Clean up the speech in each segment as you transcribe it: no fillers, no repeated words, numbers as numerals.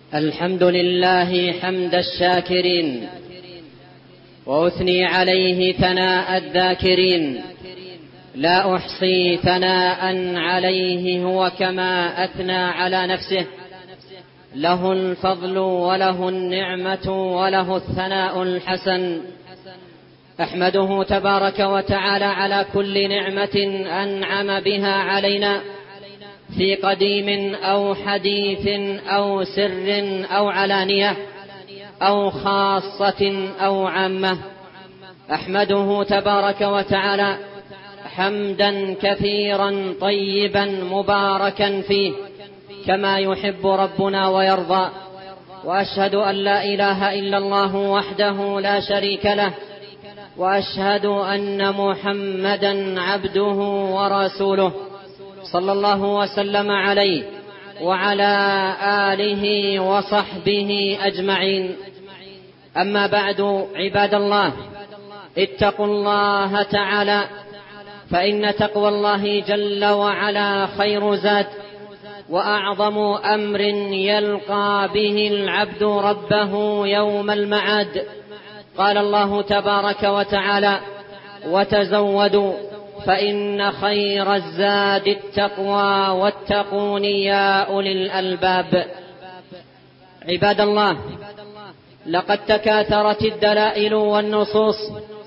الحمد لله حمد الشاكرين، وأثني عليه ثناء الذاكرين، لا أحصي ثناء عليه هو كما أثنى على نفسه، له الفضل وله النعمة وله الثناء الحسن. أحمده تبارك وتعالى على كل نعمة أنعم بها علينا في قديم أو حديث أو سر أو علانية أو خاصة أو عامة. أحمده تبارك وتعالى حمدا كثيرا طيبا مباركا فيه كما يحب ربنا ويرضى. وأشهد أن لا إله إلا الله وحده لا شريك له، وأشهد أن محمدا عبده ورسوله صلى الله وسلم عليه وعلى آله وصحبه أجمعين. أما بعد، عباد الله، اتقوا الله تعالى، فإن تقوى الله جل وعلا خير زاد وأعظم أمر يلقى به العبد ربه يوم المعاد. قال الله تبارك وتعالى: وتزودوا فإن خير الزاد التقوى واتقون يا أولي الألباب. عباد الله، لقد تكاثرت الدلائل والنصوص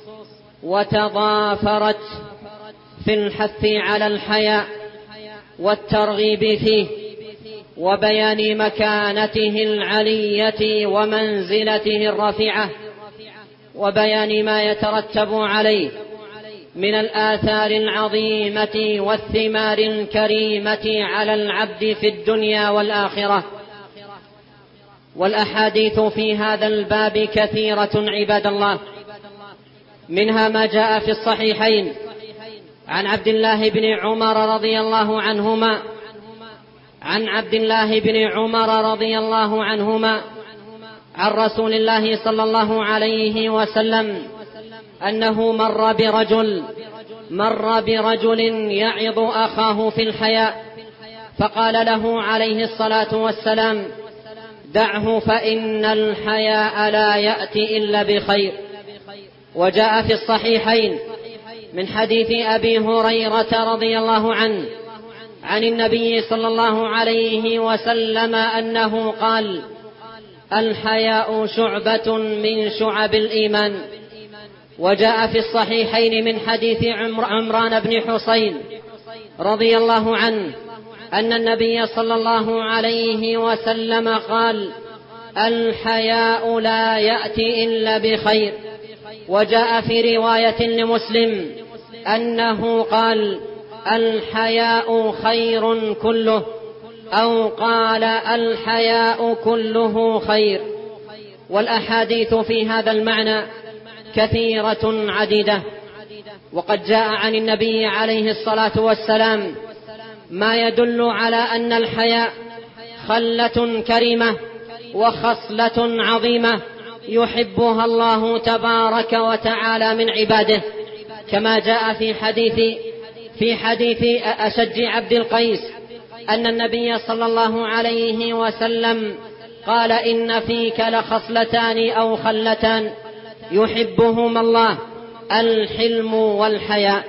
وتضافرت في الحث على الحياء والترغيب فيه وبيان مكانته العلية ومنزلته الرفيعة وبيان ما يترتب عليه من الآثار العظيمة والثمار الكريمة على العبد في الدنيا والآخرة. والأحاديث في هذا الباب كثيرة عباد الله، منها ما جاء في الصحيحين عن عبد الله بن عمر رضي الله عنهما عن رسول الله صلى الله عليه وسلم أنه مر برجل يعظ أخاه في الحياء، فقال له عليه الصلاة والسلام: دعه فإن الحياء لا يأتي إلا بخير. وجاء في الصحيحين من حديث أبي هريرة رضي الله عنه عن النبي صلى الله عليه وسلم أنه قال: الحياء شعبة من شعب الإيمان. وجاء في الصحيحين من حديث عمران بن حسين رضي الله عنه أن النبي صلى الله عليه وسلم قال: الحياء لا يأتي إلا بخير. وجاء في رواية لمسلم أنه قال: الحياء خير كله، أو قال: الحياء كله خير. والأحاديث في هذا المعنى كثيرة عديدة، وقد جاء عن النبي عليه الصلاة والسلام ما يدل على أن الحياء خلة كريمة وخصلة عظيمة يحبها الله تبارك وتعالى من عباده، كما جاء في حديث أشج عبد القيس أن النبي صلى الله عليه وسلم قال: إن فيك لخصلتان أو خلتان يحبهما الله، الحلم والحياء.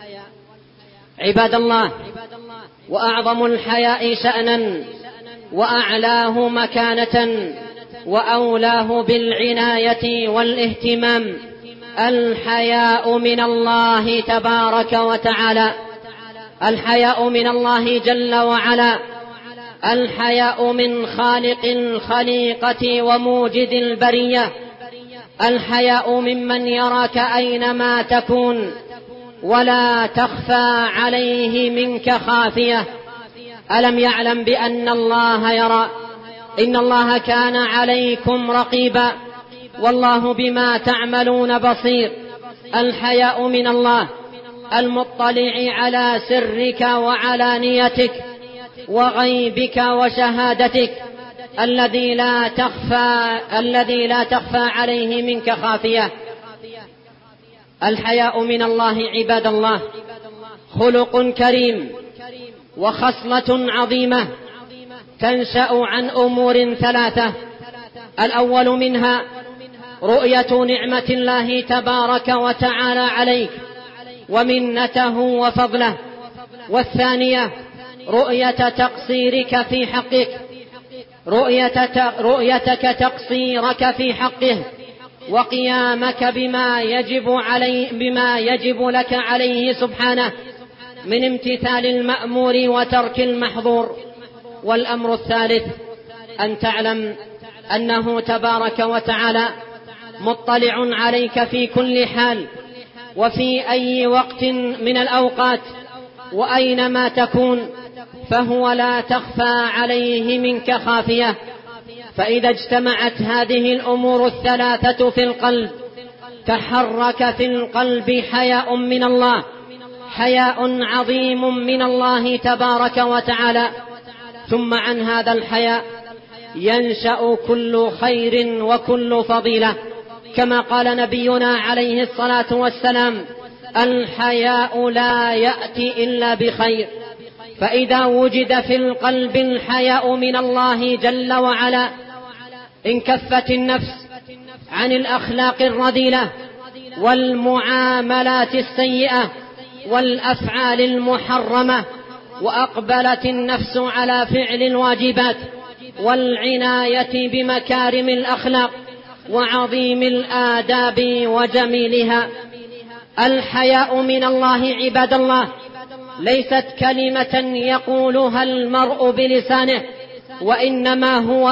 عباد الله، وأعظم الحياء شأنا وأعلاه مكانة وأولاه بالعناية والاهتمام الحياء من الله تبارك وتعالى، الحياء من الله جل وعلا، الحياء من خالق الخليقة وموجد البرية، الحياء ممن يراك أينما تكون ولا تخفى عليه منك خافية. ألم يعلم بأن الله يرى؟ إن الله كان عليكم رقيبا والله بما تعملون بصير. الحياء من الله المطلع على سرك وعلانيتك وغيبك وشهادتك، الذي لا تخفى عليه منك خافية. الحياء من الله عباد الله خلق كريم وخصلة عظيمة تنشأ عن أمور ثلاثة: الأول منها رؤية نعمة الله تبارك وتعالى عليك ومنته وفضله، والثانية رؤية تقصيرك في حقك، رؤيتك تقصيرك في حقه، وقيامك بما يجب لك عليه سبحانه من امتثال المأمور وترك المحظور. والأمر الثالث أن تعلم أنه تبارك وتعالى مطلع عليك في كل حال وفي أي وقت من الأوقات وأينما تكون، فهو لا تخفى عليه منك خافية. فإذا اجتمعت هذه الأمور الثلاثة في القلب تحرك في القلب حياء من الله، حياء عظيم من الله تبارك وتعالى، ثم عن هذا الحياء ينشأ كل خير وكل فضيلة، كما قال نبينا عليه الصلاة والسلام: الحياء لا يأتي إلا بخير. فإذا وجد في القلب الحياء من الله جل وعلا انكفت النفس عن الأخلاق الرذيلة والمعاملات السيئة والأفعال المحرمة، وأقبلت النفس على فعل الواجبات والعناية بمكارم الأخلاق وعظيم الآداب وجميلها. الحياء من الله عباد الله ليست كلمة يقولها المرء بلسانه، وإنما هو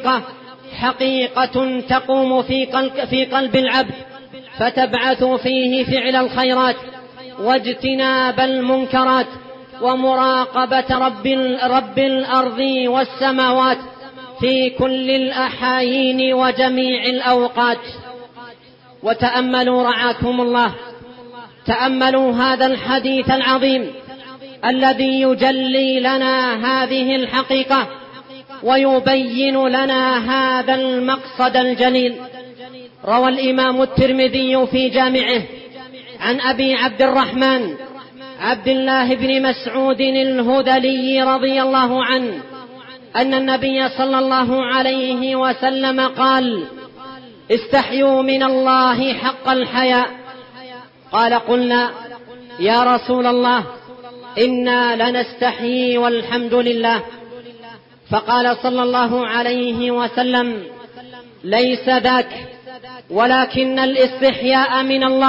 حقيقة تقوم في قلب العبد، فتبعث فيه فعل الخيرات واجتناب المنكرات ومراقبة رب الأرض والسماوات في كل الأحايين وجميع الأوقات. وتأملوا رعاكم الله، تأملوا هذا الحديث العظيم الذي يجلي لنا هذه الحقيقة ويبين لنا هذا المقصد الجليل. روى الإمام الترمذي في جامعه عن أبي عبد الرحمن عبد الله بن مسعود الهذلي رضي الله عنه أن النبي صلى الله عليه وسلم قال: استحيوا من الله حق الحياء. قال: قلنا يا رسول الله إنا لنستحيي والحمد لله. فقال صلى الله عليه وسلم: ليس ذاك، ولكن الاستحياء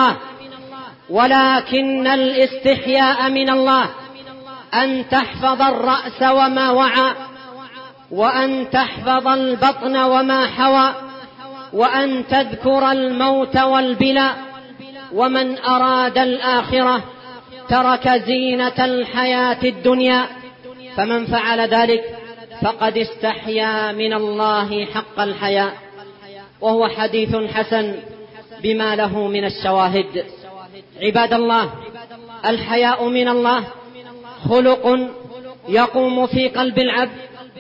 من الله أن تحفظ الرأس وما وعى، وأن تحفظ البطن وما حوى، وأن تذكر الموت والبلاء. ومن أراد الآخرة ترك زينة الحياة الدنيا، فمن فعل ذلك فقد استحيا من الله حق الحياء. وهو حديث حسن بما له من الشواهد. عباد الله، الحياء من الله خلق يقوم في قلب العبد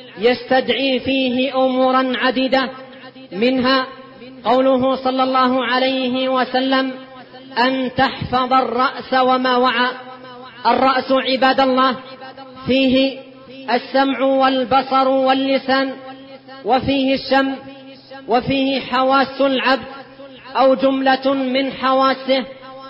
يستدعي فيه أمورا عديدة، منها قوله صلى الله عليه وسلم: أن تحفظ الرأس وما وعى. الرأس عباد الله فيه السمع والبصر واللسان، وفيه الشم، وفيه حواس العبد أو جملة من حواسه.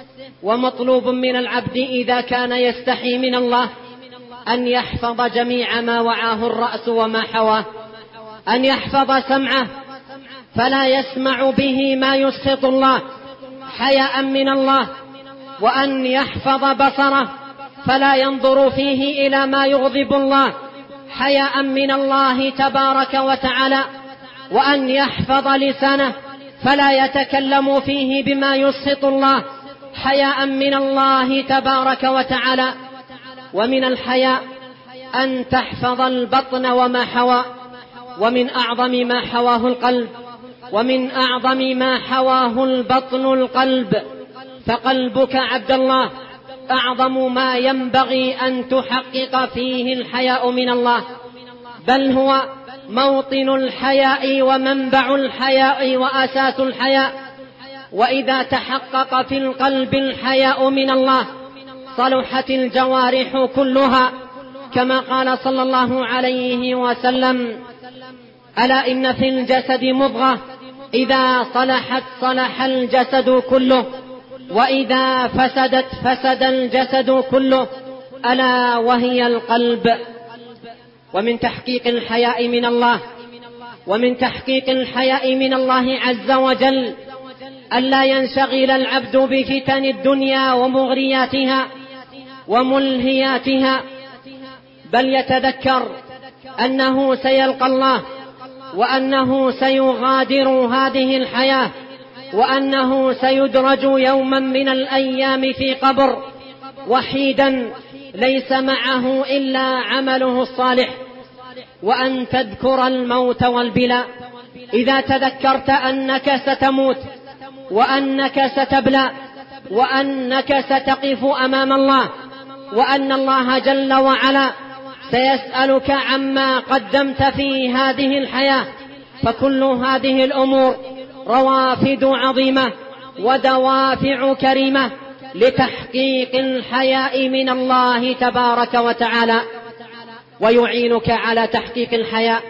ومطلوب من العبد إذا كان يستحي من الله أن يحفظ جميع ما وعاه الرأس وما حواه، أن يحفظ سمعه فلا يسمع به ما يسخط الله حياء من الله، وأن يحفظ بصره فلا ينظر فيه إلى ما يغضب الله حياء من الله تبارك وتعالى، وأن يحفظ لسانه فلا يتكلم فيه بما يسخط الله حياء من الله تبارك وتعالى. ومن الحياء أن تحفظ البطن وما حوى. ومن أعظم ما حواه القلب، ومن أعظم ما حواه البطن القلب، فقلبك عبد الله أعظم ما ينبغي أن تحقق فيه الحياء من الله، بل هو موطن الحياء ومنبع الحياء وأساس الحياء. وإذا تحقق في القلب الحياء من الله صلحت الجوارح كلها كما قال صلى الله عليه وسلم: ألا إن في الجسد مضغة إذا صلحت صلح الجسد كله، وإذا فسدت فسد الجسد كله، ألا وهي القلب. ومن تحقيق الحياء من الله عز وجل ألا ينشغل العبد بفتن الدنيا ومغرياتها وملهياتها، بل يتذكر أنه سيلقى الله، وأنه سيغادر هذه الحياة، وأنه سيدرج يوما من الأيام في قبر وحيدا ليس معه إلا عمله الصالح، وأن تذكر الموت والبلاء. إذا تذكرت أنك ستموت، وأنك ستبلى، وأنك ستقف أمام الله، وأن الله جل وعلا سيسألك عما قدمت في هذه الحياة، فكل هذه الأمور روافد عظيمة ودوافع كريمة لتحقيق الحياء من الله تبارك وتعالى. ويعينك على تحقيق الحياء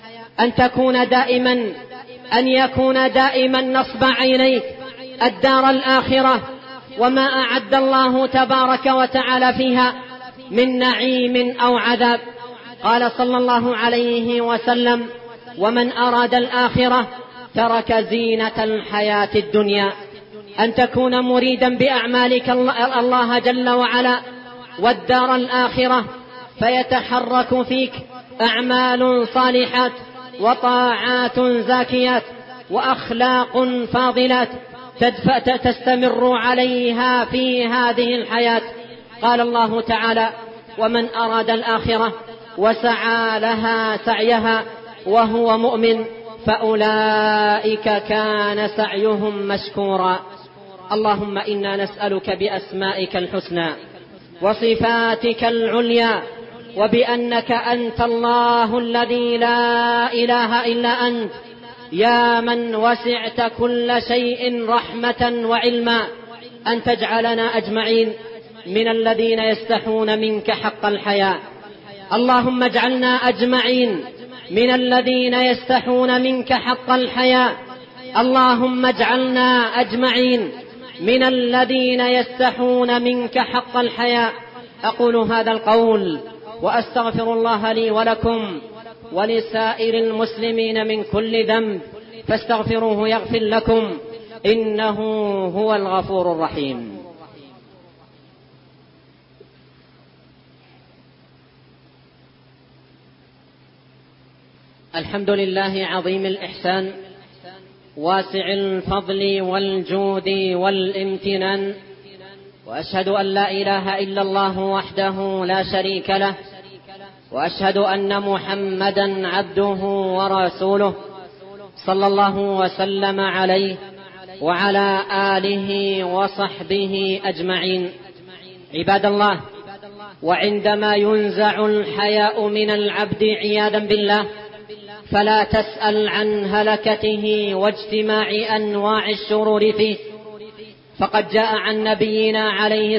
أن يكون دائما نصب عينيك الدار الآخرة، وما أعد الله تبارك وتعالى فيها من نعيم أو عذاب. قال صلى الله عليه وسلم: ومن أراد الآخرة ترك زينة الحياة الدنيا. أن تكون مريدا بأعمالك الله جل وعلا والدار الآخرة، فيتحرك فيك أعمال صالحات وطاعات زاكيات وأخلاق فاضلات تستمر عليها في هذه الحياة. قال الله تعالى: ومن أراد الآخرة وسعى لها سعيها وهو مؤمن فأولئك كان سعيهم مشكورا. اللهم إنا نسألك بأسمائك الحسنى وصفاتك العليا، وبأنك أنت الله الذي لا إله إلا أنت، يا من وسعت كل شيء رحمة وعلما، أن تجعلنا أجمعين من الذين يستحون منك حق الحياء. اللهم اجعلنا أجمعين من الذين يستحون منك حق الحياء. اللهم اجعلنا أجمعين من الذين يستحون منك حق الحياء. أقول هذا القول وأستغفر الله لي ولكم ولسائر المسلمين من كل ذنب، فاستغفروه يغفر لكم، إنه هو الغفور الرحيم. الحمد لله عظيم الإحسان واسع الفضل والجود والامتنان، وأشهد أن لا إله إلا الله وحده لا شريك له، وأشهد أن محمدا عبده ورسوله، صلى الله وسلم عليه وعلى آله وصحبه أجمعين. عباد الله، وعندما ينزع الحياء من العبد عياذا بالله، فلا تسأل عن هلكته واجتماع أنواع الشرور فيه، فقد جاء عن نبينا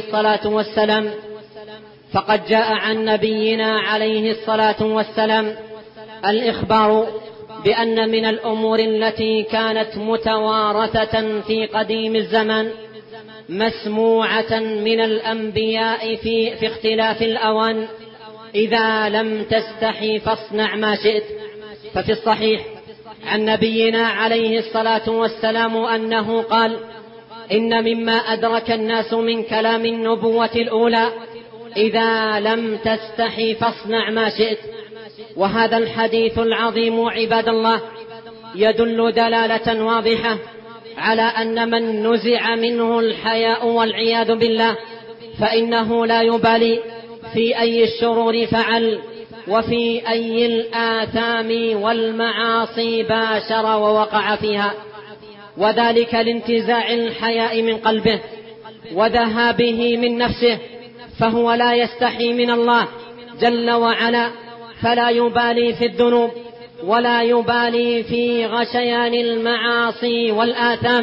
عليه الصلاة والسلام الإخبار بأن من الأمور التي كانت متوارثة في قديم الزمان مسموعة من الأنبياء في اختلاف الأوان: إذا لم تستحي فاصنع ما شئت. ففي الصحيح عن نبينا عليه الصلاة والسلام أنه قال: إن مما أدرك الناس من كلام النبوة الأولى: إذا لم تستحي فاصنع ما شئت. وهذا الحديث العظيم عباد الله يدل دلالة واضحة على أن من نزع منه الحياء والعياذ بالله فإنه لا يبالي في أي الشرور فعل، وفي أي الآثام والمعاصي باشر ووقع فيها، وذلك لانتزاع الحياء من قلبه وذهابه من نفسه، فهو لا يستحي من الله جل وعلا، فلا يبالي في الذنوب ولا يبالي في غشيان المعاصي والآثام،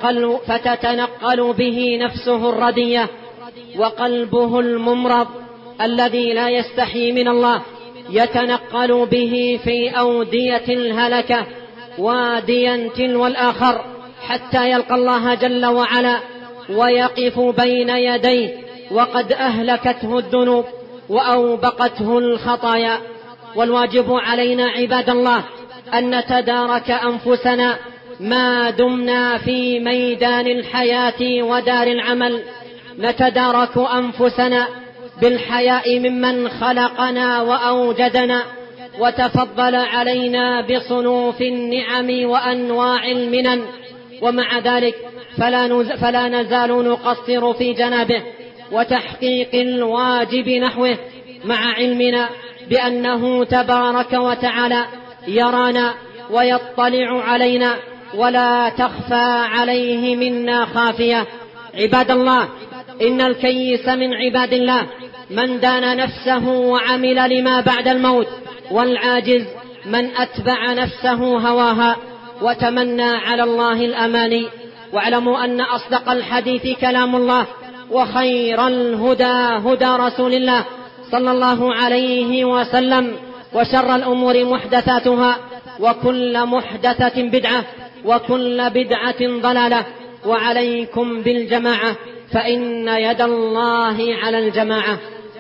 فتتنقل به نفسه الردية وقلبه الممرض الذي لا يستحي من الله يتنقل به في أودية الهلكة واديا تلو الآخر حتى يلقى الله جل وعلا ويقف بين يديه وقد أهلكته الذنوب وأوبقته الخطايا. والواجب علينا عباد الله أن نتدارك أنفسنا ما دمنا في ميدان الحياة ودار العمل، نتدارك أنفسنا بالحياء ممن خلقنا وأوجدنا وتفضل علينا بصنوف النعم وأنواع المنن، ومع ذلك فلا نزال نقصر في جنابه وتحقيق الواجب نحوه، مع علمنا بأنه تبارك وتعالى يرانا ويطلع علينا ولا تخفى عليه منا خافية. عباد الله، إن الكيس من عباد الله من دان نفسه وعمل لما بعد الموت، والعاجز من أتبع نفسه هواها وتمنى على الله الأماني. واعلموا أن أصدق الحديث كلام الله، وخير الهدى هدى رسول الله صلى الله عليه وسلم، وشر الأمور محدثاتها، وكل محدثة بدعة، وكل بدعة ضلالة. وعليكم بالجماعة فإن يد الله على الجماعة.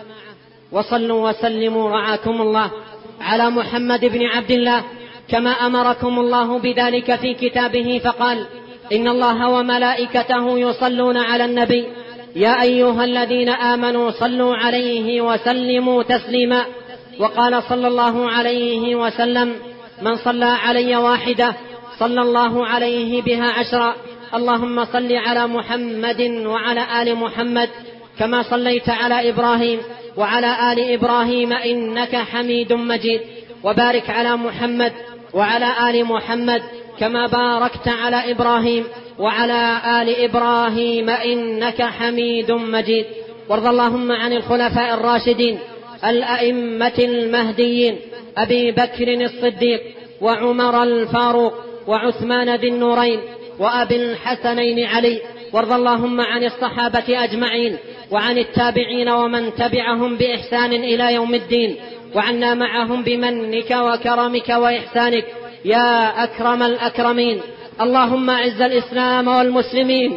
وصلوا وسلموا رعاكم الله على محمد بن عبد الله كما أمركم الله بذلك في كتابه، فقال: إن الله وملائكته يصلون على النبي يا أيها الذين آمنوا صلوا عليه وسلموا تسليما. وقال صلى الله عليه وسلم: من صلى علي واحدة صلى الله عليه بها 10. اللهم صل على محمد وعلى آل محمد كما صليت على إبراهيم وعلى آل إبراهيم إنك حميد مجيد، وبارك على محمد وعلى آل محمد كما باركت على إبراهيم وعلى آل إبراهيم إنك حميد مجيد. وارض اللهم عن الخلفاء الراشدين الأئمة المهديين أبي بكر الصديق وعمر الفاروق وعثمان ذي النورين وأبي الحسنين علي. وارض اللهم عن الصحابة أجمعين وعن التابعين ومن تبعهم بإحسان إلى يوم الدين، وعنا معهم بمنك وكرمك وإحسانك يا أكرم الأكرمين. اللهم أعز الإسلام والمسلمين،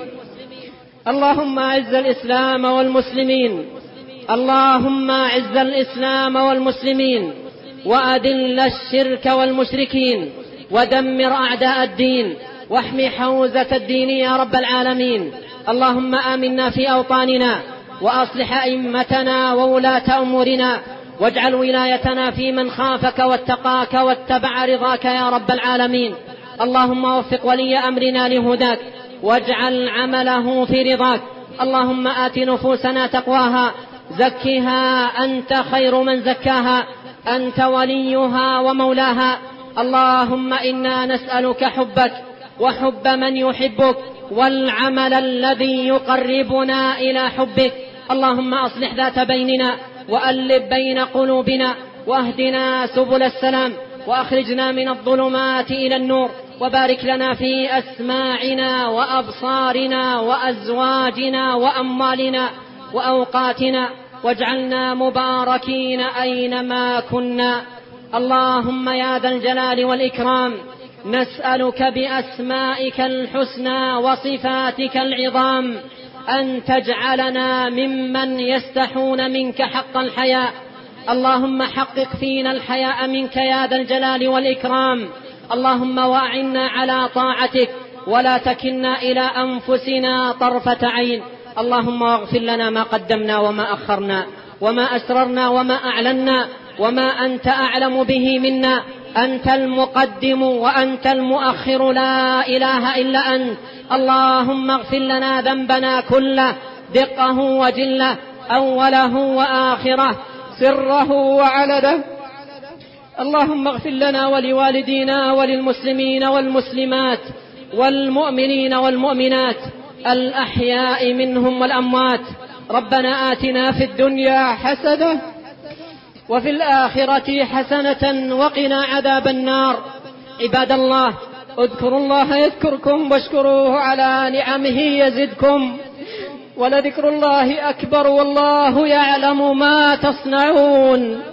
اللهم أعز الإسلام والمسلمين، اللهم أعز الإسلام والمسلمين، وأذل الشرك والمشركين، ودمر أعداء الدين، واحم حوزة الدين يا رب العالمين. اللهم آمنا في أوطاننا، وأصلح أئمتنا وولاة أمورنا، واجعل ولايتنا في من خافك واتقاك واتبع رضاك يا رب العالمين. اللهم وفق ولي أمرنا لهداك، واجعل عمله في رضاك. اللهم آت نفوسنا تقواها، زكها أنت خير من زكاها، أنت وليها ومولاها. اللهم إنا نسألك حبك وحب من يحبك، والعمل الذي يقربنا إلى حبك. اللهم أصلح ذات بيننا، وألف بين قلوبنا، واهدنا سبل السلام، وأخرجنا من الظلمات إلى النور، وبارك لنا في أسماعنا وأبصارنا وأزواجنا وأموالنا وأوقاتنا، واجعلنا مباركين أينما كنا. اللهم يا ذا الجلال والإكرام، نسألك بأسمائك الحسنى وصفاتك العظام أن تجعلنا ممن يستحون منك حق الحياء. اللهم حقق فينا الحياء منك يا ذا الجلال والإكرام. اللهم وأعنا على طاعتك، ولا تكلنا إلى أنفسنا طرفة عين. اللهم اغفر لنا ما قدمنا وما أخرنا، وما أسررنا وما أعلنا، وما أنت أعلم به منا. أنت المقدم وأنت المؤخر، لا إله إلا أنت. اللهم اغفر لنا ذنبنا كله، دقه وجله، أوله وآخره، سره وعلده. اللهم اغفر لنا ولوالدينا وللمسلمين والمسلمات والمؤمنين والمؤمنات الأحياء منهم والأموات. ربنا آتنا في الدنيا حسنة وفي الآخرة حسنة وقنا عذاب النار. عباد الله، اذكروا الله يذكركم، واشكروه على نعمه يزدكم، ولذكر الله أكبر والله يعلم ما تصنعون.